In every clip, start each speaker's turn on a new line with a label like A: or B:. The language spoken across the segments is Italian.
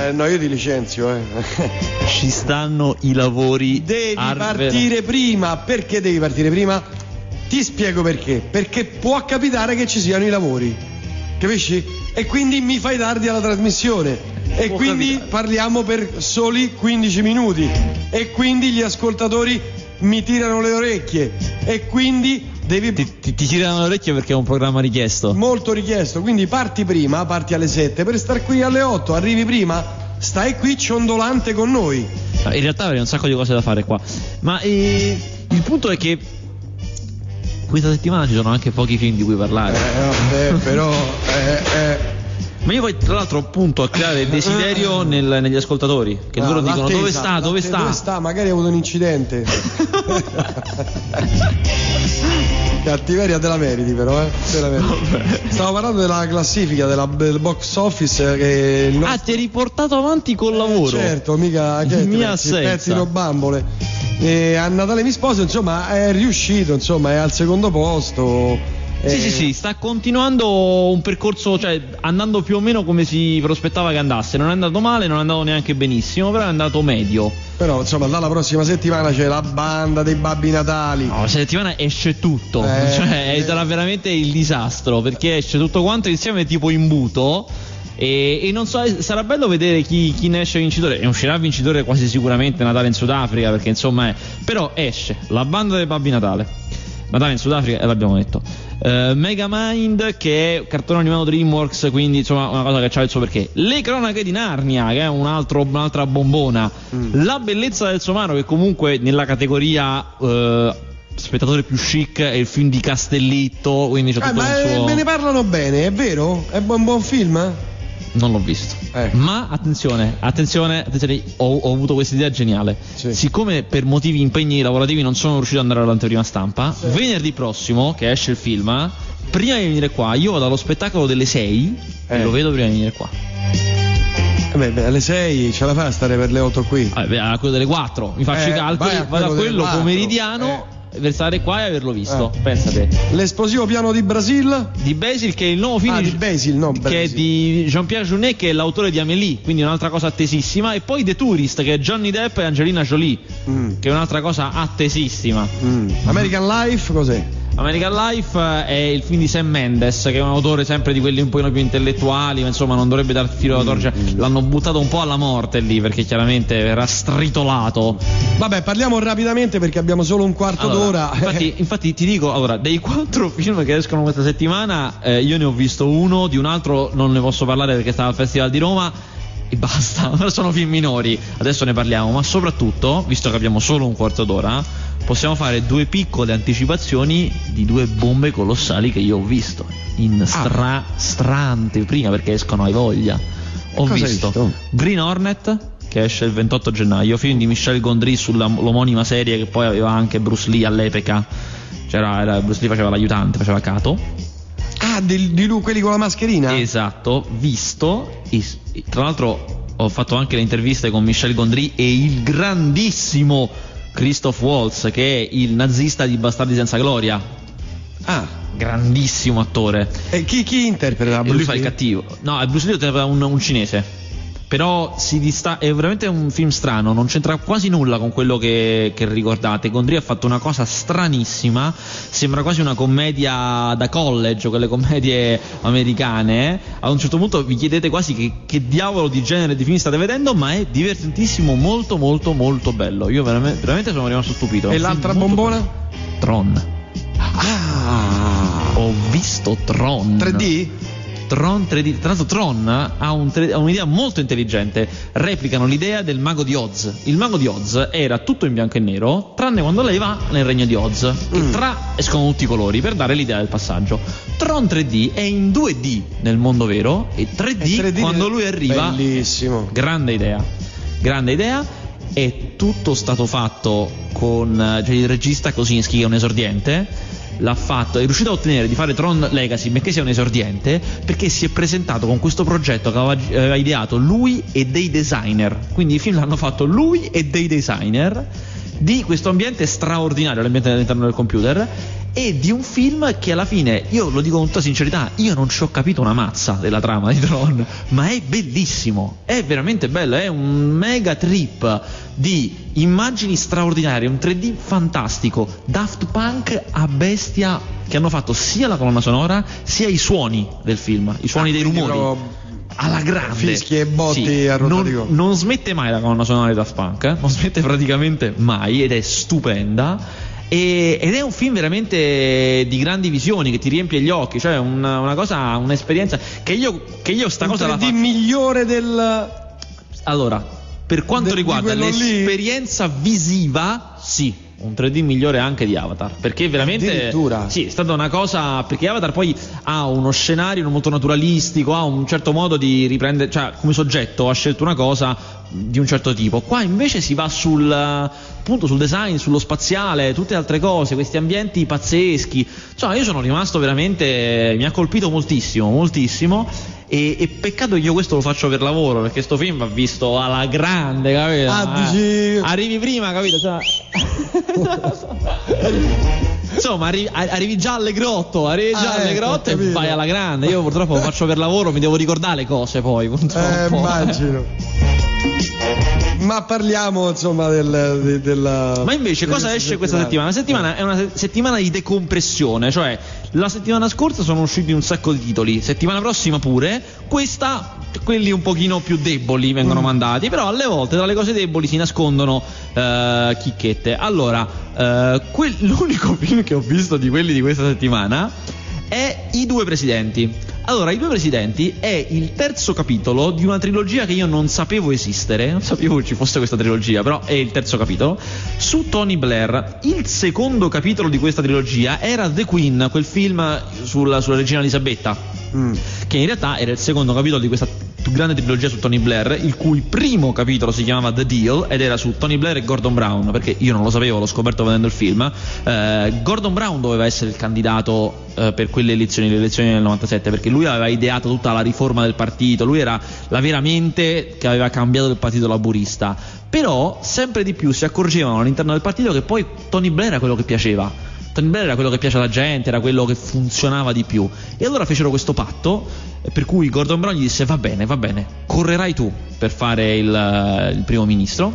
A: No, io ti licenzio.
B: Ci stanno i lavori.
A: Devi partire prima. Perché devi partire prima? Ti spiego perché. Perché può capitare che ci siano i lavori, capisci? E quindi mi fai tardi alla trasmissione. E quindi parliamo per soli 15 minuti. E quindi gli ascoltatori mi tirano le orecchie. E quindi devi...
B: Ti tirano le orecchie perché è un programma richiesto.
A: Molto richiesto. Quindi parti prima, parti alle 7 per star qui alle 8. Arrivi prima, stai qui ciondolante con noi.
B: In realtà avrei un sacco di cose da fare qua. Ma il punto è che questa settimana ci sono anche pochi film di cui parlare.
A: Però
B: ma io poi tra l'altro appunto a creare desiderio negli ascoltatori, che loro dicono dove sta?
A: Magari ha avuto un incidente. Cattiveria te la meriti però, te la meriti. Stavo parlando della classifica del box office che
B: ti hai riportato avanti col lavoro.
A: Certo, mica pettino bambole. E a Natale mi sposo, insomma, è riuscito, insomma, è al secondo posto.
B: Sì, sta continuando un percorso, cioè andando più o meno come si prospettava che andasse. Non è andato male, non è andato neanche benissimo, però è andato medio.
A: Però insomma dalla prossima settimana c'è la banda dei Babbi Natali.
B: No, la settimana esce tutto, cioè sarà veramente il disastro, perché esce tutto quanto insieme tipo imbuto. E non so, sarà bello vedere chi ne esce vincitore. E uscirà vincitore quasi sicuramente Natale in Sudafrica, perché insomma però esce la banda dei Babbi Natale in Sudafrica, l'abbiamo detto. Megamind, che è cartone animato DreamWorks, quindi insomma una cosa che c'ha il suo perché. Le cronache di Narnia, che è un'altra bombona. La bellezza del somaro, che comunque nella categoria spettatore più chic è il film di Castellitto, quindi c'è tutto il suo...
A: Me ne parlano bene, è vero? È un buon film?
B: Non l'ho visto. Ma attenzione, ho avuto questa idea geniale.
A: Sì.
B: Siccome per motivi impegni lavorativi non sono riuscito ad andare all'anteprima stampa, venerdì prossimo che esce il film, prima di venire qua io vado allo spettacolo delle 6 e lo vedo prima di venire qua.
A: Alle 6 ce la fa a stare per le 8 qui?
B: A quello delle 4 mi faccio i calcoli, vado a quello pomeridiano per stare qua e averlo visto. Pensate.
A: L'esplosivo piano di Basil,
B: che è il nuovo film
A: di Basil,
B: che è di Jean-Pierre Jeunet, che è l'autore di Amélie, quindi un'altra cosa attesissima. E poi The Tourist, che è Johnny Depp e Angelina Jolie, che è un'altra cosa attesissima.
A: American Life cos'è?
B: American Life è il film di Sam Mendes, che è un autore sempre di quelli un po' più intellettuali, ma insomma non dovrebbe dar filo alla torcia. L'hanno buttato un po' alla morte lì, perché chiaramente verrà stritolato.
A: Vabbè, parliamo rapidamente perché abbiamo solo un quarto d'ora.
B: Infatti ti dico, dei 4 film che escono questa settimana, io ne ho visto uno, di un altro non ne posso parlare perché stava al Festival di Roma e basta. Sono film minori, adesso ne parliamo. Ma soprattutto, visto che abbiamo solo un quarto d'ora, possiamo fare 2 piccole anticipazioni di 2 bombe colossali che io ho visto in anteprima, perché escono hai voglia. Ho visto Green Hornet, che esce il 28 gennaio, film di Michel Gondry sull'omonima serie che poi aveva anche Bruce Lee all'epoca. Bruce Lee faceva l'aiutante, faceva Kato.
A: Di lui, quelli con la mascherina?
B: Esatto, visto. Tra l'altro ho fatto anche le interviste con Michel Gondry e il grandissimo Christoph Waltz, che è il nazista di Bastardi senza gloria. Grandissimo attore.
A: E chi interpreta?
B: Lui fa il cattivo. No, Bruce Lee interpreta un cinese. Però è veramente un film strano, non c'entra quasi nulla con quello che ricordate. Gondry ha fatto una cosa stranissima, sembra quasi una commedia da college, quelle commedie americane. A un certo punto vi chiedete quasi che diavolo di genere di film state vedendo, ma è divertentissimo, molto molto molto bello. Io veramente sono rimasto stupito.
A: E l'altra bombona?
B: Tron. Ho visto Tron
A: 3D?
B: Tron 3D. Tra l'altro Tron ha un'idea molto intelligente. Replicano l'idea del mago di Oz. Il mago di Oz era tutto in bianco e nero, tranne quando lei va nel regno di Oz, che escono tutti i colori per dare l'idea del passaggio. Tron 3D è in 2D nel mondo vero e 3D quando lui arriva.
A: Bellissimo.
B: Grande idea. È tutto stato fatto con il regista Kosinski, che è un esordiente. È riuscito a ottenere di fare Tron Legacy benché sia un esordiente, perché si è presentato con questo progetto che aveva ideato lui e dei designer. Quindi il film l'hanno fatto lui e dei designer di questo ambiente straordinario, l'ambiente all'interno del computer, e di un film che alla fine, io lo dico con tutta sincerità, io non ci ho capito una mazza della trama di Tron, ma è bellissimo, è veramente bello, è un mega trip di immagini straordinarie, un 3D fantastico, Daft Punk a bestia, che hanno fatto sia la colonna sonora sia i suoni del film, i suoni dei rumori alla grande,
A: fischi e botti a
B: non smette mai la colonna sonora di Daft Punk, non smette praticamente mai, ed è stupenda. Ed è un film veramente di grandi visioni, che ti riempie gli occhi, cioè una cosa, un'esperienza che io sta cosa la faccio
A: migliore del...
B: Allora, per quanto riguarda l'esperienza visiva, sì, un 3D migliore anche di Avatar, perché veramente sì, è stata una cosa, perché Avatar poi ha uno scenario molto naturalistico, ha un certo modo di riprendere, cioè come soggetto ha scelto una cosa di un certo tipo. Qua invece si va appunto sul design, sullo spaziale, tutte altre cose, questi ambienti pazzeschi. Insomma, io sono rimasto veramente, mi ha colpito moltissimo, moltissimo. E peccato che io questo lo faccio per lavoro, perché sto film va visto alla grande, capito? Arrivi prima, capito? Cioè... Insomma, arrivi già alle grotto, e vai alla grande. Io purtroppo lo faccio per lavoro, mi devo ricordare le cose poi, purtroppo.
A: Immagino. Ma parliamo insomma della...
B: Ma invece cosa esce questa settimana? La settimana è una settimana di decompressione, cioè la settimana scorsa sono usciti un sacco di titoli, settimana prossima pure, questa quelli un pochino più deboli vengono mandati, però alle volte tra le cose deboli si nascondono chicchette. Allora, l'unico film che ho visto di quelli di questa settimana è I Due Presidenti. Allora, I Due Presidenti è il terzo capitolo di una trilogia che io non sapevo esistere, non sapevo ci fosse questa trilogia, però è il terzo capitolo, su Tony Blair. Il secondo capitolo di questa trilogia era The Queen, quel film sulla regina Elisabetta, che in realtà era il secondo capitolo di questa grande trilogia su Tony Blair, il cui primo capitolo si chiamava The Deal ed era su Tony Blair e Gordon Brown, perché io non lo sapevo, l'ho scoperto vedendo il film. Gordon Brown doveva essere il candidato per quelle elezioni, le elezioni del 97, perché lui aveva ideato tutta la riforma del partito, lui era la vera mente che aveva cambiato il partito laburista, però sempre di più si accorgevano all'interno del partito che poi Tony Blair era quello che piaceva. Tony Blair era quello che piace alla gente, era quello che funzionava di più, e allora fecero questo patto per cui Gordon Brown gli disse va bene, correrai tu per fare il primo ministro,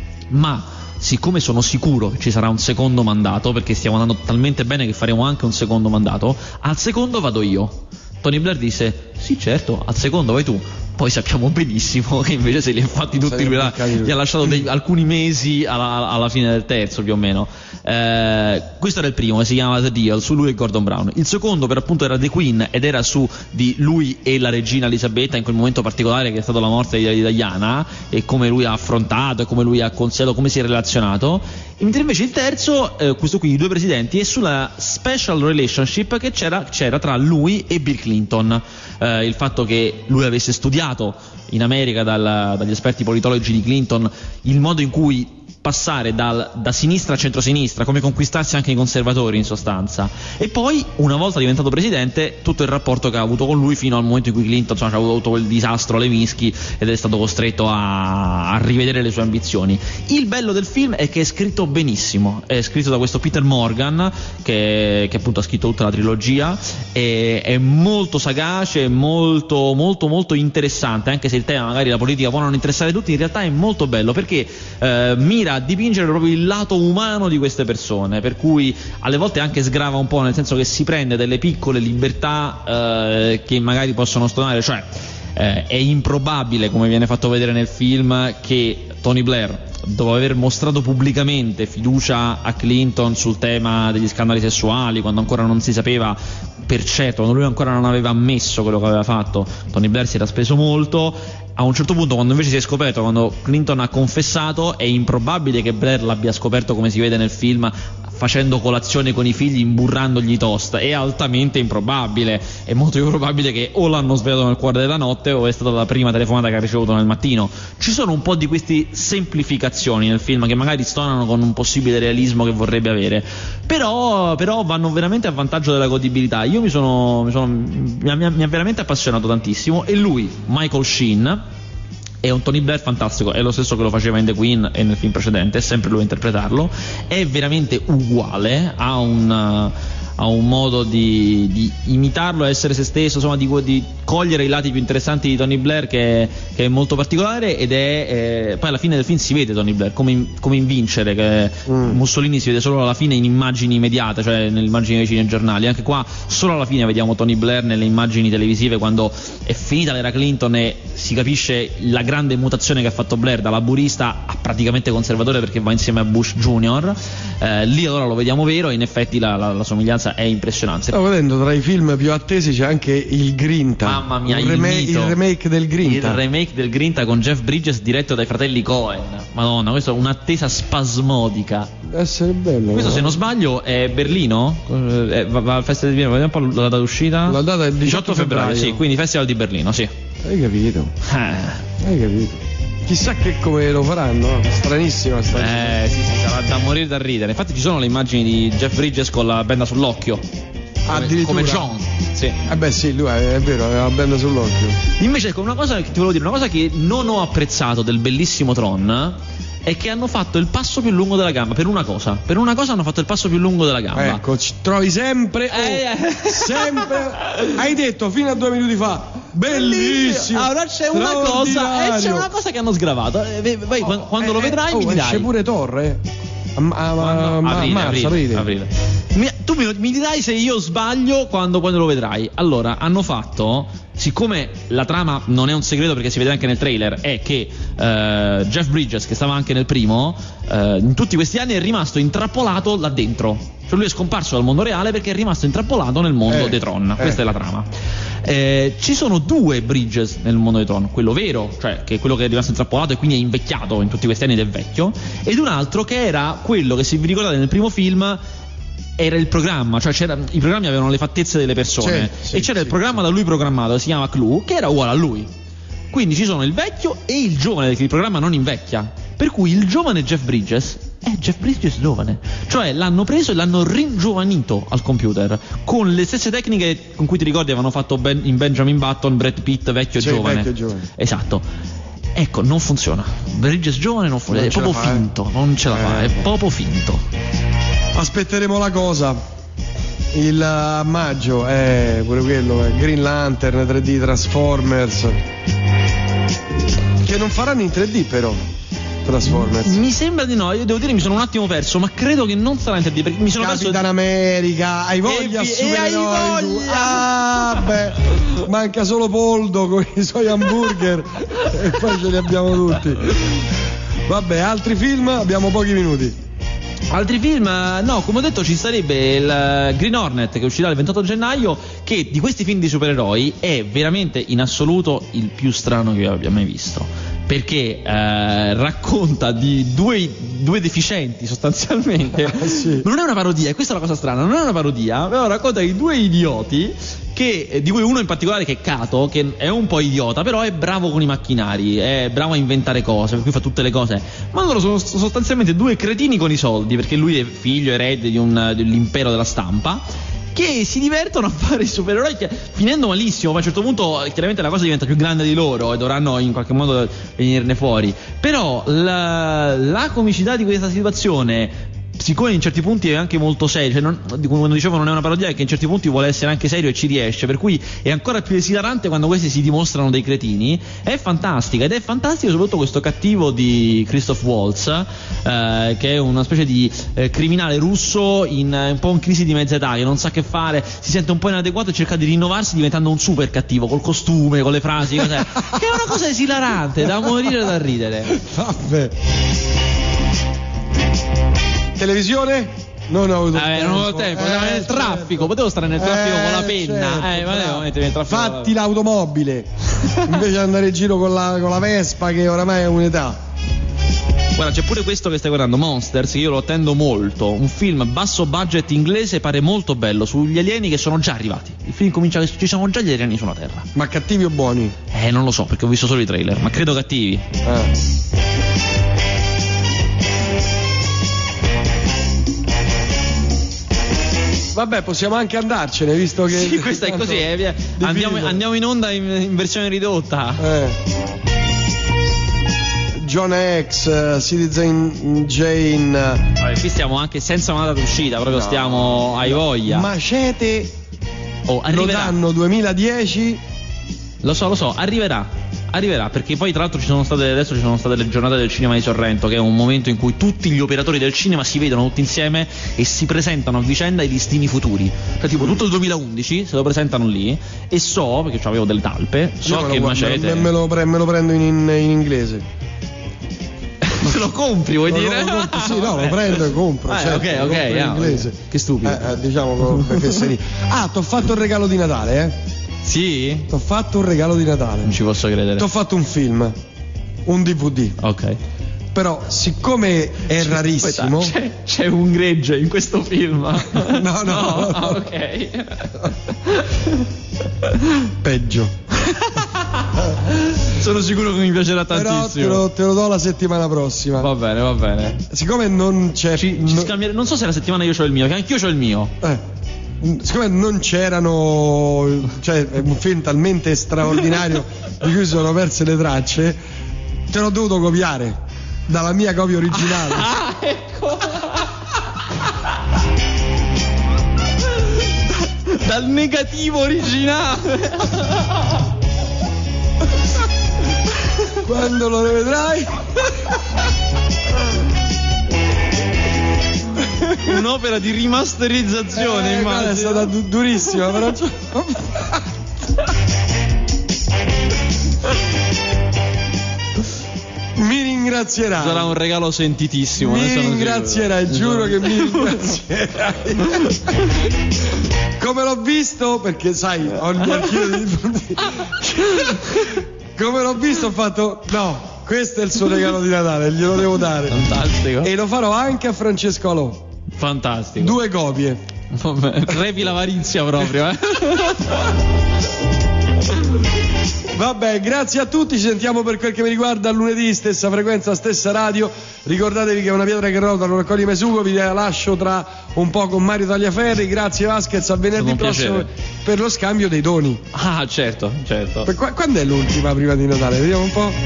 B: ma siccome sono sicuro che ci sarà un secondo mandato, perché stiamo andando talmente bene che faremo anche un secondo mandato, al secondo vado io. Tony Blair disse sì, certo, al secondo vai tu. Poi sappiamo benissimo che invece se li ha fatti tutti, lui gli ha lasciato alcuni mesi alla fine del terzo più o meno. Questo era il primo, che si chiamava The Deal, su lui e Gordon Brown. Il secondo per appunto era The Queen ed era su di lui e la regina Elisabetta in quel momento particolare che è stata la morte di Diana, e come lui ha affrontato e come lui ha consigliato, come si è relazionato. Mentre invece il terzo, questo qui, I Due Presidenti, è sulla special relationship che c'era tra lui e Bill Clinton. Il fatto che lui avesse studiato in America dagli esperti politologi di Clinton il modo in cui passare da sinistra a centrosinistra, come conquistarsi anche i conservatori in sostanza, e poi una volta diventato presidente tutto il rapporto che ha avuto con lui fino al momento in cui Clinton ha avuto quel disastro Lewinsky ed è stato costretto a rivedere le sue ambizioni. Il bello del film è che è scritto benissimo, è scritto da questo Peter Morgan che appunto ha scritto tutta la trilogia, è molto sagace, molto molto molto interessante, anche se il tema magari la politica può non interessare tutti, in realtà è molto bello perché mira a dipingere proprio il lato umano di queste persone, per cui alle volte anche sgrava un po', nel senso che si prende delle piccole libertà che magari possono stonare, cioè è improbabile, come viene fatto vedere nel film, che Tony Blair, dopo aver mostrato pubblicamente fiducia a Clinton sul tema degli scandali sessuali, quando ancora non si sapeva per certo, quando lui ancora non aveva ammesso quello che aveva fatto, Tony Blair si era speso molto. A un certo punto, quando invece si è scoperto, quando Clinton ha confessato, è improbabile che Blair l'abbia scoperto, come si vede nel film, facendo colazione con i figli, imburrandogli i toast. È altamente improbabile, è molto più probabile che o l'hanno svegliato nel cuore della notte o è stata la prima telefonata che ha ricevuto nel mattino. Ci sono un po' di queste semplificazioni nel film che magari stonano con un possibile realismo che vorrebbe avere, però vanno veramente a vantaggio della godibilità. Io mi ha veramente appassionato tantissimo, e lui, Michael Sheen, è un Tony Blair fantastico, è lo stesso che lo faceva in The Queen e nel film precedente, è sempre lui a interpretarlo, è veramente uguale, ha un modo di imitarlo, essere se stesso, insomma di cogliere i lati più interessanti di Tony Blair, che è molto particolare, ed è poi alla fine del film si vede Tony Blair come in Vincere, che Mussolini si vede solo alla fine in immagini immediate, cioè nelle immagini dei cinegiornali. Anche qua solo alla fine vediamo Tony Blair nelle immagini televisive, quando è finita l'era Clinton e si capisce la grande mutazione che ha fatto Blair da laburista a praticamente conservatore, perché va insieme a Bush Junior. Lì allora lo vediamo vero, e in effetti la somiglianza è impressionante.
A: Stavo vedendo, tra i film più attesi c'è anche il Grinta.
B: Mamma mia,
A: il remake del Grinta.
B: Il remake del Grinta con Jeff Bridges, diretto dai fratelli Coen. Madonna, questa è un'attesa spasmodica.
A: Deve essere bello.
B: Questo, se non sbaglio, è Berlino? Va al Festival di Berlino, vediamo un po' la data d'uscita.
A: La data è il 18 febbraio.
B: Sì, quindi Festival di Berlino, sì.
A: Hai capito? Hai capito? Chissà che come lo faranno, stranissima sta cosa.
B: Sì, sarà da morire da ridere. Infatti ci sono le immagini di Jeff Bridges con la benda sull'occhio. Come John. Sì.
A: Beh sì, lui è vero, aveva la benda sull'occhio.
B: Invece, una cosa che ti volevo dire, una cosa che non ho apprezzato del bellissimo Tron è che hanno fatto il passo più lungo della gamba. Per una cosa hanno fatto il passo più lungo della gamba.
A: Ecco, ci trovi sempre sempre. Hai detto fino a 2 minuti fa bellissimo.
B: Allora c'è una cosa che hanno sgravato. Vai, quando lo vedrai mi dirai.
A: C'è pure Torre.
B: Aprile. Tu mi dirai se io sbaglio quando lo vedrai. Allora, hanno fatto, siccome la trama non è un segreto perché si vede anche nel trailer, è che Jeff Bridges, che stava anche nel primo, in tutti questi anni è rimasto intrappolato là dentro. Cioè lui è scomparso dal mondo reale perché è rimasto intrappolato nel mondo dei Tron. Questa è la trama. Ci sono 2 Bridges nel mondo dei Tron, quello vero, cioè che è quello che è rimasto intrappolato e quindi è invecchiato in tutti questi anni ed è vecchio, ed un altro che era quello che, se vi ricordate, nel primo film era il programma, cioè i programmi avevano le fattezze delle persone, e c'era il programma da lui programmato che si chiama Clue, che era uguale a lui. Quindi ci sono il vecchio e il giovane, perché il programma non invecchia, per cui il giovane Jeff Bridges è Jeff Bridges giovane, cioè l'hanno preso e l'hanno ringiovanito al computer con le stesse tecniche con cui, ti ricordi, avevano fatto in Benjamin Button Brad Pitt vecchio e giovane. Esatto. Ecco, non funziona. Bridges giovane non funziona, è proprio finto, non ce la fa, è proprio finto.
A: Aspetteremo la cosa. Il maggio è pure quello, Green Lantern 3D, Transformers, che non faranno in 3D però. Transformers. Mi
B: sembra di no, io devo dire mi sono un attimo perso, ma credo che non sarà in 3D perché mi sono
A: Capitan America, hai voglia beh, manca solo Poldo con i suoi hamburger e poi ce li abbiamo tutti. Vabbè, altri film, abbiamo pochi minuti.
B: Altri film, no, come ho detto ci sarebbe il Green Hornet che uscirà il 28 gennaio, che di questi film di supereroi è veramente in assoluto il più strano che io abbia mai visto, perché racconta di due deficienti sostanzialmente.
A: Sì.
B: Non è una parodia, e questa è la cosa strana, non è una parodia, però racconta di 2 idioti di cui uno in particolare, che è Kato, che è un po' idiota, però è bravo con i macchinari, è bravo a inventare cose, per cui fa tutte le cose. Ma loro sono sostanzialmente 2 cretini con i soldi, perché lui è figlio erede dell'impero della stampa, che si divertono a fare i supereroi, finendo malissimo. Poi a un certo punto chiaramente la cosa diventa più grande di loro e dovranno in qualche modo venirne fuori. Però la comicità di questa situazione, siccome in certi punti è anche molto serio, cioè quando dicevo non è una parodia, è che in certi punti vuole essere anche serio e ci riesce, per cui è ancora più esilarante quando questi si dimostrano dei cretini. È fantastica, ed è fantastico soprattutto questo cattivo di Christoph Waltz, che è una specie di criminale russo un po' in crisi di mezza età, che non sa che fare, si sente un po' inadeguato e cerca di rinnovarsi diventando un super cattivo col costume, con le frasi, che è una cosa esilarante da morire da ridere.
A: Vabbè. Televisione? Non ho avuto tempo.
B: Non ho tempo, nel traffico, potevo stare nel traffico con la penna.
A: Certo,
B: ma devo mettermi nel traffico.
A: Fatti l'automobile invece di andare in giro con la Vespa, che oramai è un'età.
B: Guarda, c'è pure questo che stai guardando, Monsters, che io lo attendo molto. Un film basso budget inglese, pare molto bello, sugli alieni che sono già arrivati. Il film comincia che ci sono già gli alieni sulla Terra.
A: Ma cattivi o buoni?
B: Non lo so, perché ho visto solo i trailer, ma credo cattivi.
A: Vabbè, possiamo anche andarcene, visto che...
B: Sì, questa è così, andiamo in onda in versione ridotta.
A: Jonah X, Citizen Jane.
B: Vabbè, qui stiamo anche senza una data d'uscita, proprio stiamo ai voglia.
A: Macete lo
B: arriverà.
A: danno 2010.
B: Lo so, arriverà, perché poi tra l'altro adesso ci sono state le giornate del cinema di Sorrento, che è un momento in cui tutti gli operatori del cinema si vedono tutti insieme e si presentano a vicenda i listini futuri. Cioè tipo tutto il 2011 se lo presentano lì, e so, perché avevo delle talpe, che Macete
A: me lo prendo in inglese.
B: Se lo compri, vuoi dire?
A: Sì, no, lo prendo e compro.
B: Ok,
A: in inglese.
B: Che stupido.
A: Diciamo con fesserie. T'ho fatto il regalo di Natale,
B: Sì?
A: T'ho fatto un regalo di Natale.
B: Non ci posso credere.
A: T'ho fatto un film, un DVD.
B: Ok.
A: Però, siccome è rarissimo.
B: C'è un gregge in questo film.
A: No.
B: Ok.
A: Peggio.
B: Sono sicuro che mi piacerà tantissimo.
A: Però te lo do la settimana prossima.
B: Va bene.
A: Siccome non c'è.
B: Non so se la settimana io c'ho il mio, che anch'io c'ho il mio.
A: Siccome non c'erano, cioè è un film talmente straordinario di cui sono perse le tracce, te l'ho dovuto copiare dalla mia copia originale.
B: Ecco. Dal negativo originale.
A: Quando lo rivedrai.
B: Un'opera di rimasterizzazione, immagino.
A: È stata durissima, però mi ringrazierai.
B: Sarà un regalo sentitissimo.
A: Mi ringrazierai, giuro che mi ringrazierai. Come l'ho visto, perché sai, ho gli archivi di come l'ho visto ho fatto, no, questo è il suo regalo di Natale, glielo devo dare.
B: Fantastico.
A: E lo farò anche a Francesco Alò.
B: Fantastico.
A: 2 copie.
B: Vabbè, repi l'avarizia proprio,
A: Vabbè, grazie a tutti, ci sentiamo per quel che mi riguarda lunedì, stessa frequenza, stessa radio. Ricordatevi che è una pietra che rotola, non raccoglie Mesugo. Vi lascio tra un po' con Mario Tagliaferri. Grazie Vasquez, a venerdì prossimo per lo scambio dei doni.
B: Ah, certo.
A: Quando è l'ultima prima di Natale? Vediamo un po'.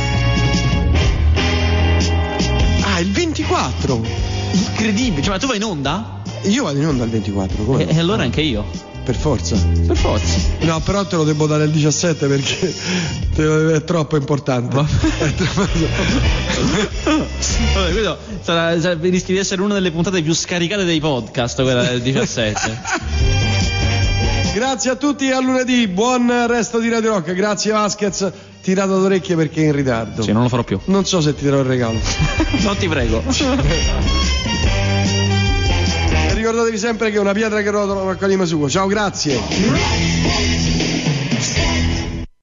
A: Il 24.
B: Incredibile, cioè, ma tu vai in onda?
A: Io vado in onda il 24, come?
B: E allora anche io.
A: Per forza. No, però te lo devo dare il 17 perché è troppo importante.
B: Vabbè, questo rischi di essere una delle puntate più scaricate dei podcast, quella del 17.
A: Grazie a tutti e a lunedì. Buon resto di Radio Rock. Grazie Vasquez. Tirato d'orecchie perché è in ritardo.
B: Sì, non lo farò più.
A: Non so se ti darò il regalo.
B: Non ti prego.
A: Ricordatevi sempre che una pietra che rotola non raccoglie Mesugo. Ciao, grazie.